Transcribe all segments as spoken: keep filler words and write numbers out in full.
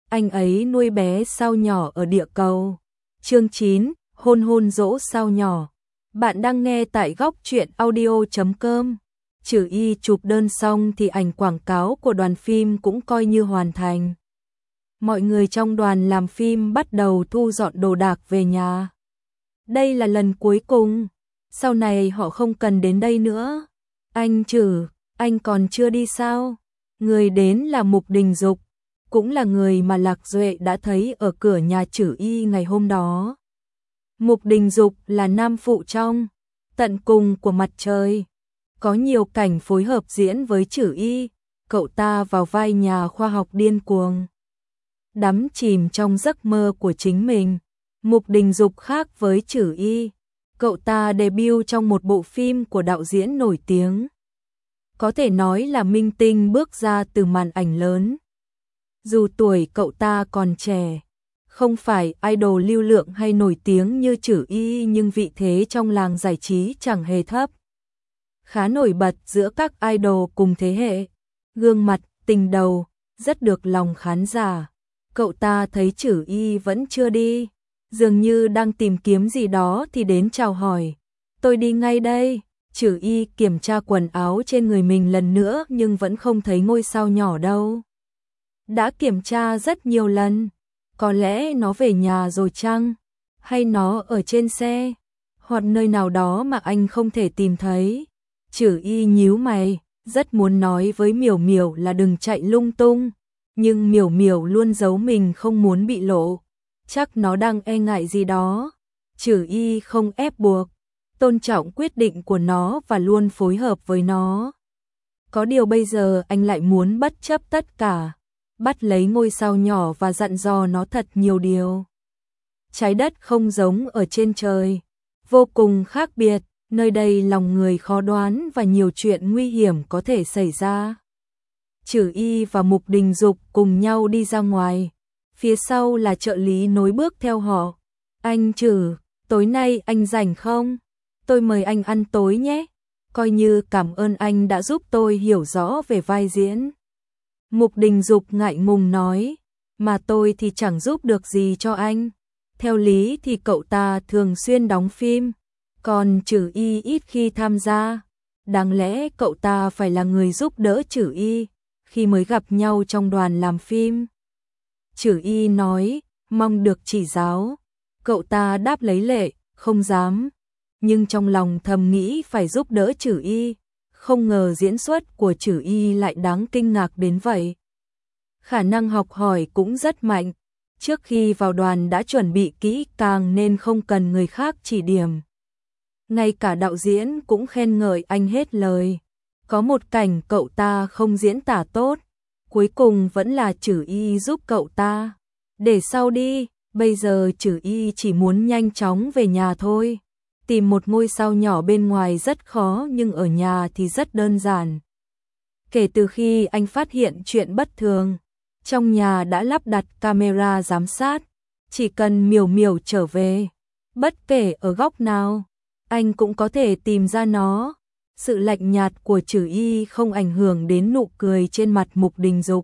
anh ấy nuôi bé sao nhỏ ở địa cầu. Chương chín, hôn hôn dỗ sao nhỏ. Bạn đang nghe tại góc truyện audio chấm com. Trừ Y chụp đơn xong thì ảnh quảng cáo của đoàn phim cũng coi như hoàn thành. Mọi người trong đoàn làm phim bắt đầu thu dọn đồ đạc về nhà. Đây là lần cuối cùng, sau này họ không cần đến đây nữa. Anh Trừ, anh còn chưa đi sao? Người đến là Mục Đình Dục, cũng là người mà Lạc Duệ đã thấy ở cửa nhà Trừ Y ngày hôm đó. Mục Đình Dục là nam phụ trong Tận Cùng của Mặt Trời, có nhiều cảnh phối hợp diễn với Trừ Y, cậu ta vào vai nhà khoa học điên cuồng, đắm chìm trong giấc mơ của chính mình. Mục Đình Dục khác với Trừ Y, cậu ta debut trong một bộ phim của đạo diễn nổi tiếng, có thể nói là minh tinh bước ra từ màn ảnh lớn. Dù tuổi cậu ta còn trẻ, không phải idol lưu lượng hay nổi tiếng như Trừ Y, nhưng vị thế trong làng giải trí chẳng hề thấp, khá nổi bật giữa các idol cùng thế hệ. Gương mặt, tình đầu, rất được lòng khán giả. Cậu ta thấy Trừ Y vẫn chưa đi, dường như đang tìm kiếm gì đó thì đến chào hỏi. Tôi đi ngay đây. Trừ Y kiểm tra quần áo trên người mình lần nữa nhưng vẫn không thấy ngôi sao nhỏ đâu. Đã kiểm tra rất nhiều lần, có lẽ nó về nhà rồi chăng? Hay nó ở trên xe? Hoặc nơi nào đó mà anh không thể tìm thấy? Trừ Y nhíu mày, rất muốn nói với Miểu Miểu là đừng chạy lung tung, nhưng Miểu Miểu luôn giấu mình không muốn bị lộ. Chắc nó đang e ngại gì đó. Trừ Y không ép buộc, tôn trọng quyết định của nó và luôn phối hợp với nó. Có điều bây giờ anh lại muốn bất chấp tất cả, bắt lấy ngôi sao nhỏ và dặn dò nó thật nhiều điều. Trái đất không giống ở trên trời, vô cùng khác biệt, nơi đây lòng người khó đoán và nhiều chuyện nguy hiểm có thể xảy ra. Trừ Y và Mục Đình Dục cùng nhau đi ra ngoài, phía sau là trợ lý nối bước theo họ. Anh Trừ, tối nay anh rảnh không? Tôi mời anh ăn tối nhé, coi như cảm ơn anh đã giúp tôi hiểu rõ về vai diễn. Mục Đình Dục ngại ngùng nói, mà tôi thì chẳng giúp được gì cho anh. Theo lý thì cậu ta thường xuyên đóng phim, còn Trừ Y ít khi tham gia. Đáng lẽ cậu ta phải là người giúp đỡ Trừ Y khi mới gặp nhau trong đoàn làm phim. Trừ Y nói, mong được chỉ giáo. Cậu ta đáp lấy lệ, không dám, nhưng trong lòng thầm nghĩ phải giúp đỡ Trừ Y. Không ngờ diễn xuất của Trừ Y lại đáng kinh ngạc đến vậy. Khả năng học hỏi cũng rất mạnh, trước khi vào đoàn đã chuẩn bị kỹ càng nên không cần người khác chỉ điểm. Ngay cả đạo diễn cũng khen ngợi anh hết lời. Có một cảnh cậu ta không diễn tả tốt, cuối cùng vẫn là Trừ Y giúp cậu ta. Để sau đi, bây giờ Trừ Y chỉ muốn nhanh chóng về nhà thôi. Tìm một ngôi sao nhỏ bên ngoài rất khó nhưng ở nhà thì rất đơn giản. Kể từ khi anh phát hiện chuyện bất thường, trong nhà đã lắp đặt camera giám sát, chỉ cần Miểu Miểu trở về, bất kể ở góc nào, anh cũng có thể tìm ra nó. Sự lạnh nhạt của Trừ Y không ảnh hưởng đến nụ cười trên mặt Mục Đình Dục.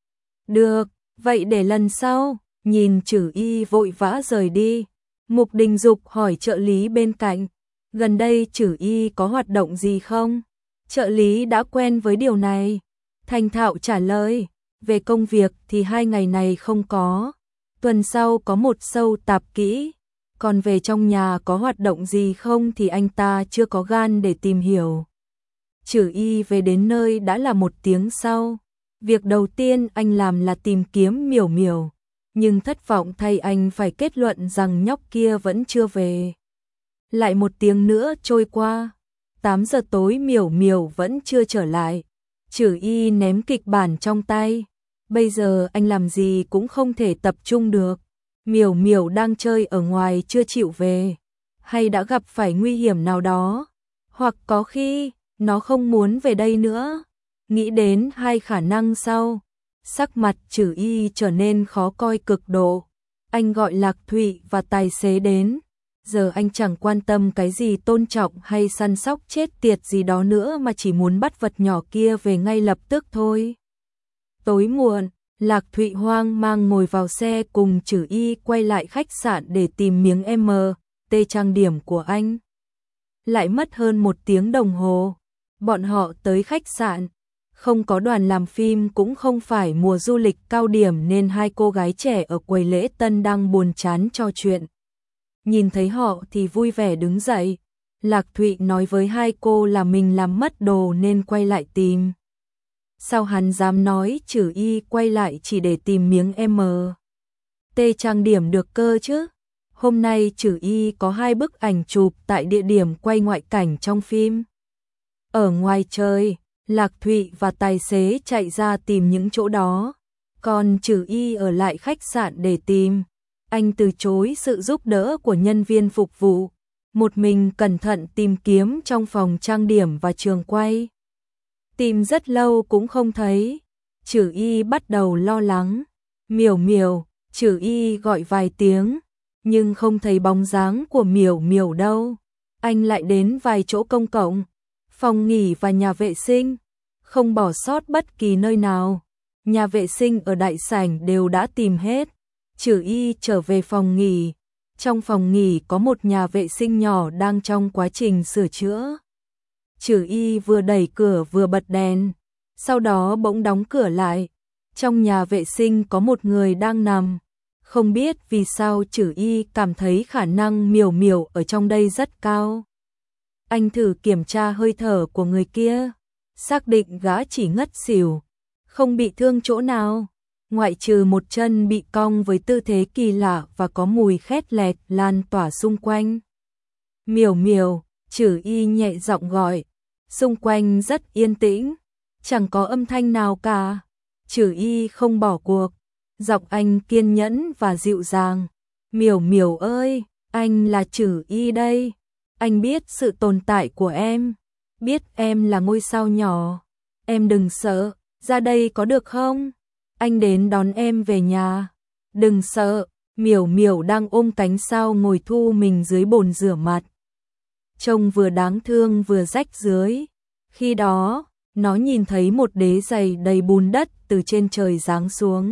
Được, vậy để lần sau. Nhìn Trừ Y vội vã rời đi, Mục Đình Dục hỏi trợ lý bên cạnh, gần đây Trừ Y có hoạt động gì không? Trợ lý đã quen với điều này, thành thạo trả lời, về công việc thì hai ngày này không có, tuần sau có một show tạp kỹ, còn về trong nhà có hoạt động gì không thì anh ta chưa có gan để tìm hiểu. Trừ Y về đến nơi đã là một tiếng sau, việc đầu tiên anh làm là tìm kiếm Miểu Miểu. Nhưng thất vọng thay anh phải kết luận rằng nhóc kia vẫn chưa về. Lại một tiếng nữa trôi qua, tám giờ tối Miểu Miểu vẫn chưa trở lại. Trừ Y ném kịch bản trong tay, bây giờ anh làm gì cũng không thể tập trung được. Miểu Miểu đang chơi ở ngoài chưa chịu về, hay đã gặp phải nguy hiểm nào đó, hoặc có khi nó không muốn về đây nữa. Nghĩ đến hai khả năng sau, sắc mặt Trừ Y trở nên khó coi cực độ. Anh gọi Lạc Thụy và tài xế đến. Giờ anh chẳng quan tâm cái gì tôn trọng hay săn sóc chết tiệt gì đó nữa mà chỉ muốn bắt vật nhỏ kia về ngay lập tức thôi. Tối muộn, Lạc Thụy hoang mang ngồi vào xe cùng Trử Y quay lại khách sạn để tìm miếng M T trang điểm của anh. Lại mất hơn một tiếng đồng hồ. Bọn họ tới khách sạn. Không có đoàn làm phim, cũng không phải mùa du lịch cao điểm, nên hai cô gái trẻ ở quầy lễ tân đang buồn chán trò chuyện. Nhìn thấy họ thì vui vẻ đứng dậy. Lạc Thụy nói với hai cô là mình làm mất đồ nên quay lại tìm. Sao hắn dám nói Trử Y quay lại chỉ để tìm miếng M T trang điểm được cơ chứ? Hôm nay Trử Y có hai bức ảnh chụp tại địa điểm quay ngoại cảnh trong phim. Ở ngoài trời, Lạc Thụy và tài xế chạy ra tìm những chỗ đó, còn Trử Y ở lại khách sạn để tìm. Anh từ chối sự giúp đỡ của nhân viên phục vụ, một mình cẩn thận tìm kiếm trong phòng trang điểm và trường quay. Tìm rất lâu cũng không thấy. Trử Y bắt đầu lo lắng. Miểu Miểu, Trử Y gọi vài tiếng, nhưng không thấy bóng dáng của Miểu Miểu đâu. Anh lại đến vài chỗ công cộng, phòng nghỉ và nhà vệ sinh, không bỏ sót bất kỳ nơi nào. Nhà vệ sinh ở đại sảnh đều đã tìm hết. Trử Y trở về phòng nghỉ. Trong phòng nghỉ có một nhà vệ sinh nhỏ đang trong quá trình sửa chữa. Trử Y vừa đẩy cửa vừa bật đèn, sau đó bỗng đóng cửa lại. Trong nhà vệ sinh có một người đang nằm. Không biết vì sao Trử Y cảm thấy khả năng Miểu Miểu ở trong đây rất cao. Anh thử kiểm tra hơi thở của người kia, xác định gã chỉ ngất xỉu, không bị thương chỗ nào, ngoại trừ một chân bị cong với tư thế kỳ lạ và có mùi khét lẹt lan tỏa xung quanh. Miểu Miểu, Trử Y nhẹ giọng gọi. Xung quanh rất yên tĩnh, chẳng có âm thanh nào cả. Trử Y không bỏ cuộc, giọng anh kiên nhẫn và dịu dàng. Miểu Miểu ơi, anh là Trử Y đây. Anh biết sự tồn tại của em, biết em là ngôi sao nhỏ. Em đừng sợ, ra đây có được không? Anh đến đón em về nhà. Đừng sợ. Miểu Miểu đang ôm cánh sao ngồi thu mình dưới bồn rửa mặt, trông vừa đáng thương vừa rách rưới. Khi đó, nó nhìn thấy một đế giày đầy bùn đất từ trên trời giáng xuống.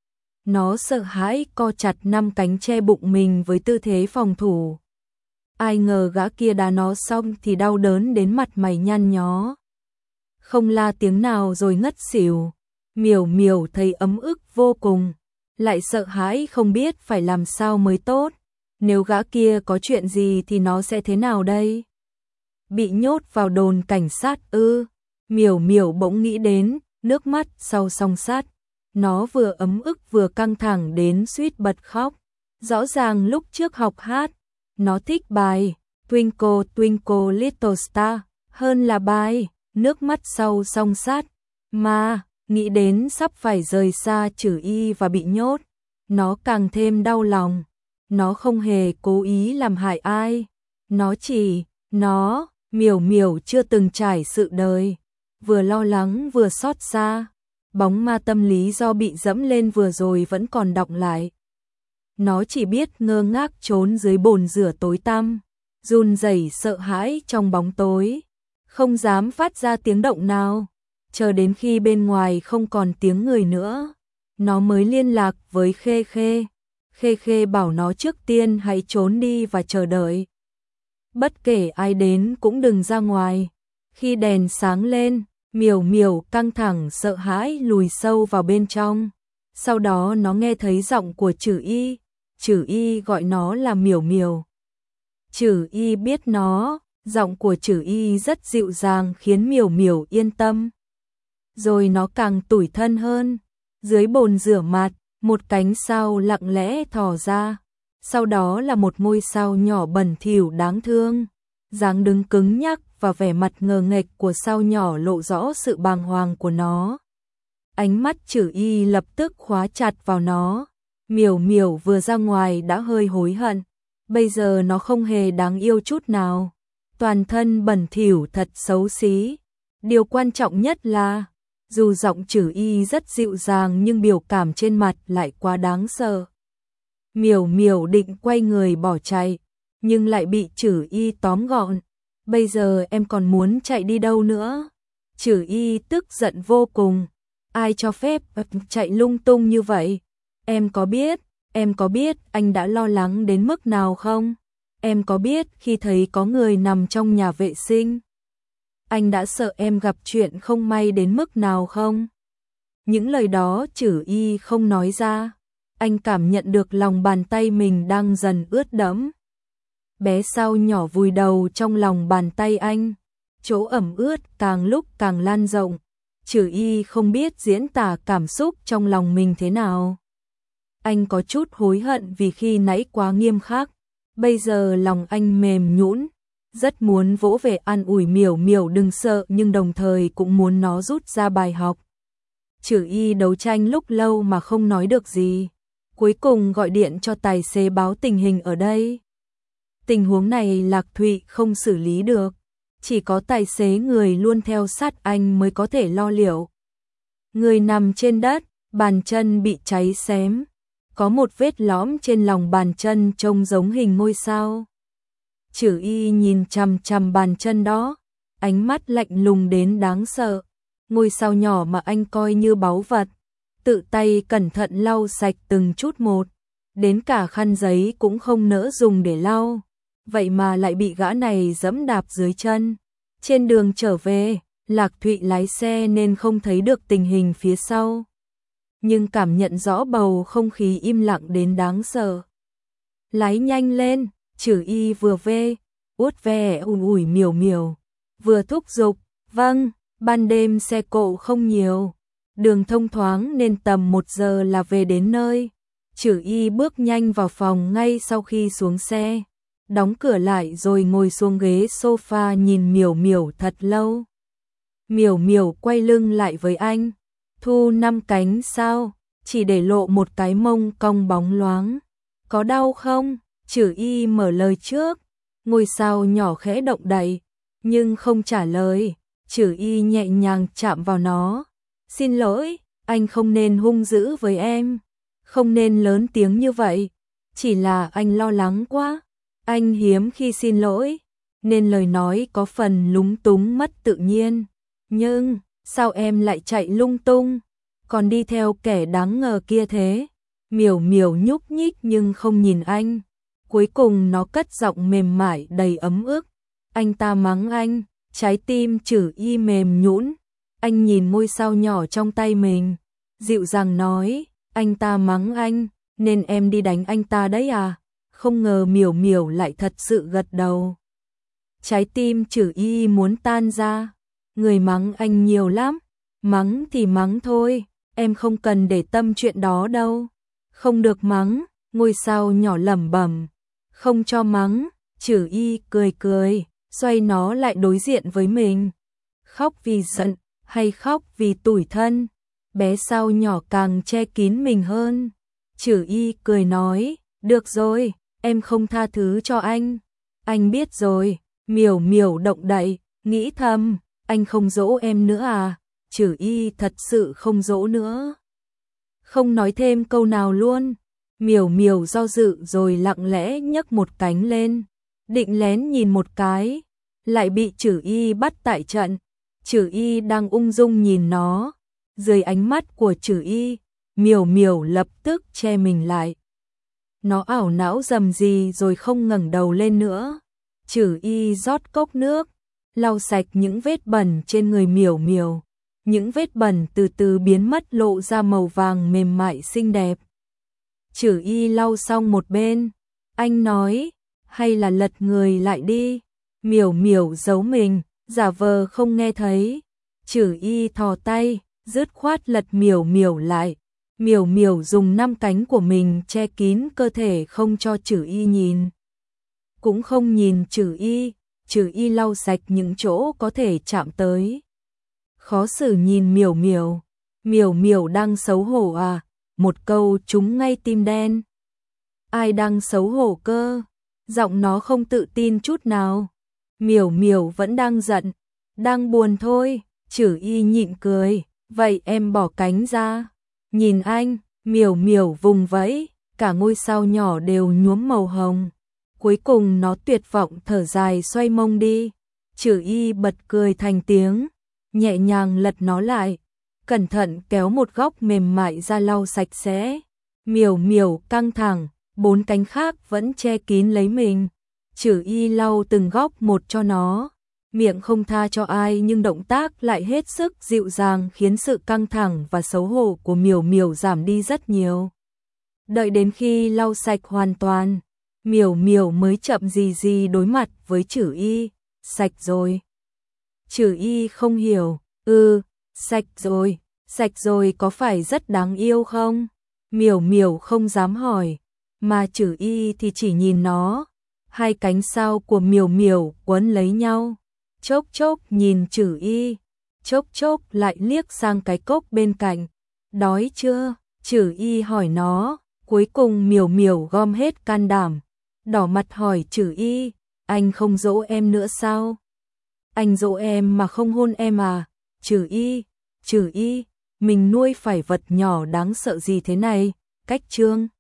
Nó sợ hãi co chặt năm cánh che bụng mình với tư thế phòng thủ. Ai ngờ gã kia đá nó xong thì đau đớn đến mặt mày nhăn nhó. Không la tiếng nào rồi ngất xỉu. Miểu Miểu thấy ấm ức vô cùng, lại sợ hãi không biết phải làm sao mới tốt. Nếu gã kia có chuyện gì thì nó sẽ thế nào đây? Bị nhốt vào đồn cảnh sát ư? Miểu Miểu bỗng nghĩ đến, nước mắt sau song sắt. Nó vừa ấm ức vừa căng thẳng đến suýt bật khóc. Rõ ràng lúc trước học hát, nó thích bài Twinkle Twinkle Little Star hơn là bài nước mắt sau song sắt. Mà, nghĩ đến sắp phải rời xa Trử Y và bị nhốt, nó càng thêm đau lòng. Nó không hề cố ý làm hại ai. Nó chỉ, nó, Miểu Miểu chưa từng trải sự đời. Vừa lo lắng vừa xót xa. Bóng ma tâm lý do bị dẫm lên vừa rồi vẫn còn đọng lại. Nó chỉ biết ngơ ngác trốn dưới bồn rửa tối tăm, run rẩy sợ hãi trong bóng tối, không dám phát ra tiếng động nào. Chờ đến khi bên ngoài không còn tiếng người nữa, nó mới liên lạc với Khê Khê. Khê Khê bảo nó trước tiên hãy trốn đi và chờ đợi. Bất kể ai đến cũng đừng ra ngoài. Khi đèn sáng lên, Miểu Miểu căng thẳng sợ hãi lùi sâu vào bên trong. Sau đó nó nghe thấy giọng của Trử Y. Trử Y gọi nó là Miểu Miểu. Trử Y biết nó, giọng của Trử Y rất dịu dàng khiến Miểu Miểu yên tâm. Rồi nó càng tủi thân hơn. Dưới bồn rửa mặt, một cánh sao lặng lẽ thò ra. Sau đó là một ngôi sao nhỏ bẩn thỉu đáng thương. Dáng đứng cứng nhắc và vẻ mặt ngờ nghệch của sao nhỏ lộ rõ sự bàng hoàng của nó. Ánh mắt Trử Y lập tức khóa chặt vào nó. Miểu Miểu vừa ra ngoài đã hơi hối hận. Bây giờ nó không hề đáng yêu chút nào. Toàn thân bẩn thỉu thật xấu xí. Điều quan trọng nhất là, dù giọng Trử Y rất dịu dàng nhưng biểu cảm trên mặt lại quá đáng sợ. Miểu Miểu định quay người bỏ chạy, nhưng lại bị Trử Y tóm gọn. Bây giờ em còn muốn chạy đi đâu nữa? Trử Y tức giận vô cùng. Ai cho phép chạy lung tung như vậy? Em có biết, em có biết anh đã lo lắng đến mức nào không? Em có biết khi thấy có người nằm trong nhà vệ sinh, anh đã sợ em gặp chuyện không may đến mức nào không? Những lời đó Trử Y không nói ra, anh cảm nhận được lòng bàn tay mình đang dần ướt đẫm. Bé Sao Nhỏ vùi đầu trong lòng bàn tay anh, chỗ ẩm ướt càng lúc càng lan rộng. Trử Y không biết diễn tả cảm xúc trong lòng mình thế nào. Anh có chút hối hận vì khi nãy quá nghiêm khắc, bây giờ lòng anh mềm nhũn, rất muốn vỗ về an ủi Miểu Miểu đừng sợ nhưng đồng thời cũng muốn nó rút ra bài học. Trử Y đấu tranh lúc lâu mà không nói được gì, cuối cùng gọi điện cho tài xế báo tình hình ở đây. Tình huống này Lạc Thụy không xử lý được, chỉ có tài xế người luôn theo sát anh mới có thể lo liệu. Người nằm trên đất, bàn chân bị cháy xém, có một vết lõm trên lòng bàn chân trông giống hình ngôi sao. Trử Y nhìn chằm chằm bàn chân đó, ánh mắt lạnh lùng đến đáng sợ. Ngôi sao nhỏ mà anh coi như báu vật, tự tay cẩn thận lau sạch từng chút một, đến cả khăn giấy cũng không nỡ dùng để lau, vậy mà lại bị gã này giẫm đạp dưới chân. Trên đường trở về, Lạc Thụy lái xe nên không thấy được tình hình phía sau, nhưng cảm nhận rõ bầu không khí im lặng đến đáng sợ. Lái nhanh lên, Trử Y vừa về, uốt ve ủn ủi Miểu Miểu, vừa thúc giục, vâng. Ban đêm xe cộ không nhiều, đường thông thoáng nên tầm một giờ là về đến nơi. Trử Y bước nhanh vào phòng ngay sau khi xuống xe, đóng cửa lại rồi ngồi xuống ghế sofa nhìn Miểu Miểu thật lâu. Miểu Miểu quay lưng lại với anh, thu năm cánh sao, chỉ để lộ một cái mông cong bóng loáng. Có đau không? Trử Y mở lời trước, ngôi sao nhỏ khẽ động đậy, nhưng không trả lời. Trử Y nhẹ nhàng chạm vào nó. Xin lỗi, anh không nên hung dữ với em, không nên lớn tiếng như vậy, chỉ là anh lo lắng quá. Anh hiếm khi xin lỗi, nên lời nói có phần lúng túng mất tự nhiên. Nhưng, sao em lại chạy lung tung, còn đi theo kẻ đáng ngờ kia thế? Miểu Miểu nhúc nhích nhưng không nhìn anh. Cuối cùng nó cất giọng mềm mại đầy ấm ức. Anh ta mắng anh. Trái tim Trử Y mềm nhũn, anh nhìn ngôi sao nhỏ trong tay mình, dịu dàng nói, anh ta mắng anh, nên em đi đánh anh ta đấy à? Không ngờ Miểu Miểu lại thật sự gật đầu. Trái tim Trử Y muốn tan ra, người mắng anh nhiều lắm, mắng thì mắng thôi, em không cần để tâm chuyện đó đâu. Không được mắng, ngôi sao nhỏ lẩm bẩm, không cho mắng. Trử Y cười cười, xoay nó lại đối diện với mình. Khóc vì giận hay khóc vì tủi thân? Bé Sao Nhỏ càng che kín mình hơn. Trử Y cười nói, được rồi, em không tha thứ cho anh. Anh biết rồi. Miểu Miểu động đậy, nghĩ thầm, anh không dỗ em nữa à? Trử Y thật sự không dỗ nữa. Không nói thêm câu nào luôn. Miểu Miểu do dự rồi lặng lẽ nhấc một cánh lên, định lén nhìn một cái, lại bị Trử Y bắt tại trận. Trử Y đang ung dung nhìn nó, dưới ánh mắt của Trử Y, Miểu Miểu lập tức che mình lại. Nó ảo não rầm rì rồi không ngẩng đầu lên nữa. Trử Y rót cốc nước, lau sạch những vết bẩn trên người Miểu Miểu. Những vết bẩn từ từ biến mất lộ ra màu vàng mềm mại xinh đẹp. Trử Y lau xong một bên, anh nói, hay là lật người lại đi. Miểu Miểu giấu mình, giả vờ không nghe thấy. Trử Y thò tay, dứt khoát lật Miểu Miểu lại. Miểu Miểu dùng năm cánh của mình che kín cơ thể không cho Trử Y nhìn. Cũng không nhìn Trử Y, Trử Y lau sạch những chỗ có thể chạm tới. Khó xử nhìn Miểu Miểu. Miểu Miểu đang xấu hổ à? Một câu trúng ngay tim đen. Ai đang xấu hổ cơ? Giọng nó không tự tin chút nào. Miểu Miểu vẫn đang giận, đang buồn thôi. Trử Y nhịn cười, vậy em bỏ cánh ra. Nhìn anh. Miểu Miểu vùng vẫy, cả ngôi sao nhỏ đều nhuốm màu hồng. Cuối cùng nó tuyệt vọng thở dài xoay mông đi. Trử Y bật cười thành tiếng, nhẹ nhàng lật nó lại. cẩn thận kéo một góc mềm mại ra lau sạch sẽ. Miểu Miểu căng thẳng, bốn cánh khác vẫn che kín lấy mình. Chử Y lau từng góc một cho nó, miệng không tha cho ai nhưng động tác lại hết sức dịu dàng khiến sự căng thẳng và xấu hổ của Miểu Miểu giảm đi rất nhiều. Đợi đến khi lau sạch hoàn toàn, Miểu Miểu mới chậm gì gì đối mặt với Chử Y. Sạch rồi. Chử Y không hiểu. Ừ, sạch rồi. Sạch rồi có phải rất đáng yêu không? Miểu Miểu không dám hỏi, mà Chử Y thì chỉ nhìn nó. Hai cánh sau của Miểu Miểu quấn lấy nhau. Chốc chốc nhìn Chử Y, chốc chốc lại liếc sang cái cốc bên cạnh. Đói chưa? Chử Y hỏi nó. Cuối cùng Miểu Miểu gom hết can đảm, đỏ mặt hỏi Chử Y, anh không dỗ em nữa sao? Anh dỗ em mà không hôn em à? Chử Y, Chử Y, mình nuôi phải vật nhỏ đáng sợ gì thế này? Cách chương